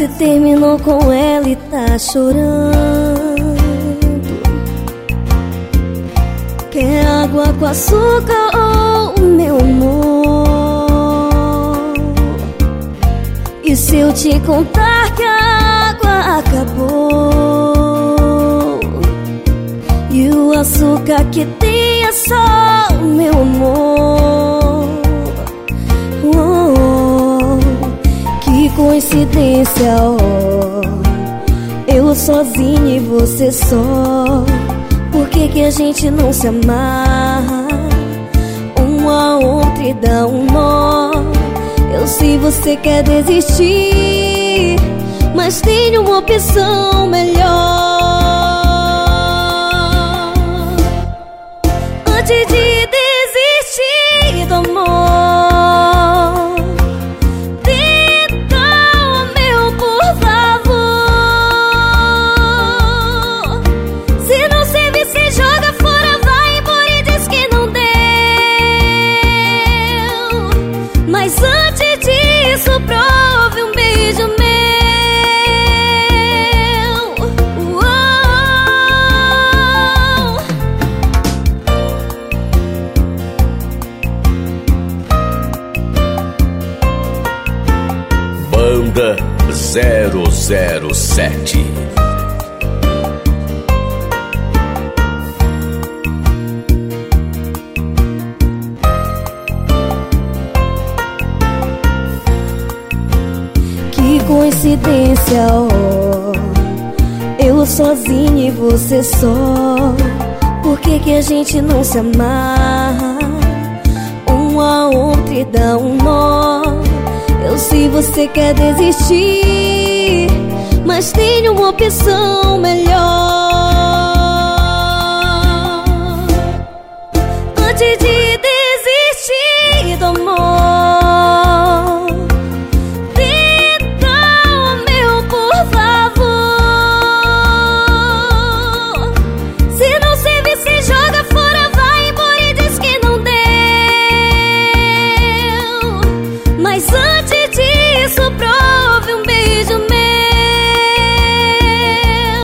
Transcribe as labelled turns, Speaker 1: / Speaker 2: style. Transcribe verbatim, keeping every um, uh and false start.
Speaker 1: Você terminou com ela e tá chorando. Quer água com açúcar ou meu amor? E se eu te contar que a água acabou e o açúcar que tem é só o meu amor? Oh, que coincidência, oh, eu sozinha e você só. Por que que a gente não se amarra um a outro e dá um nó? Eu sei você quer desistir, mas tem uma opção melhor. Antes de desistir do amor, tenta o meu, por favor. Se não servir, se joga fora, vai embora e diz que não deu. Mas antes disso, prove um beijo meu.
Speaker 2: Banda zero zero sete.
Speaker 1: Que coincidência, oh, eu sozinha e você só. Por que que a gente não se amarra um a outro e dá um nó? Eu sei você quer desistir, mas tem uma opção melhor.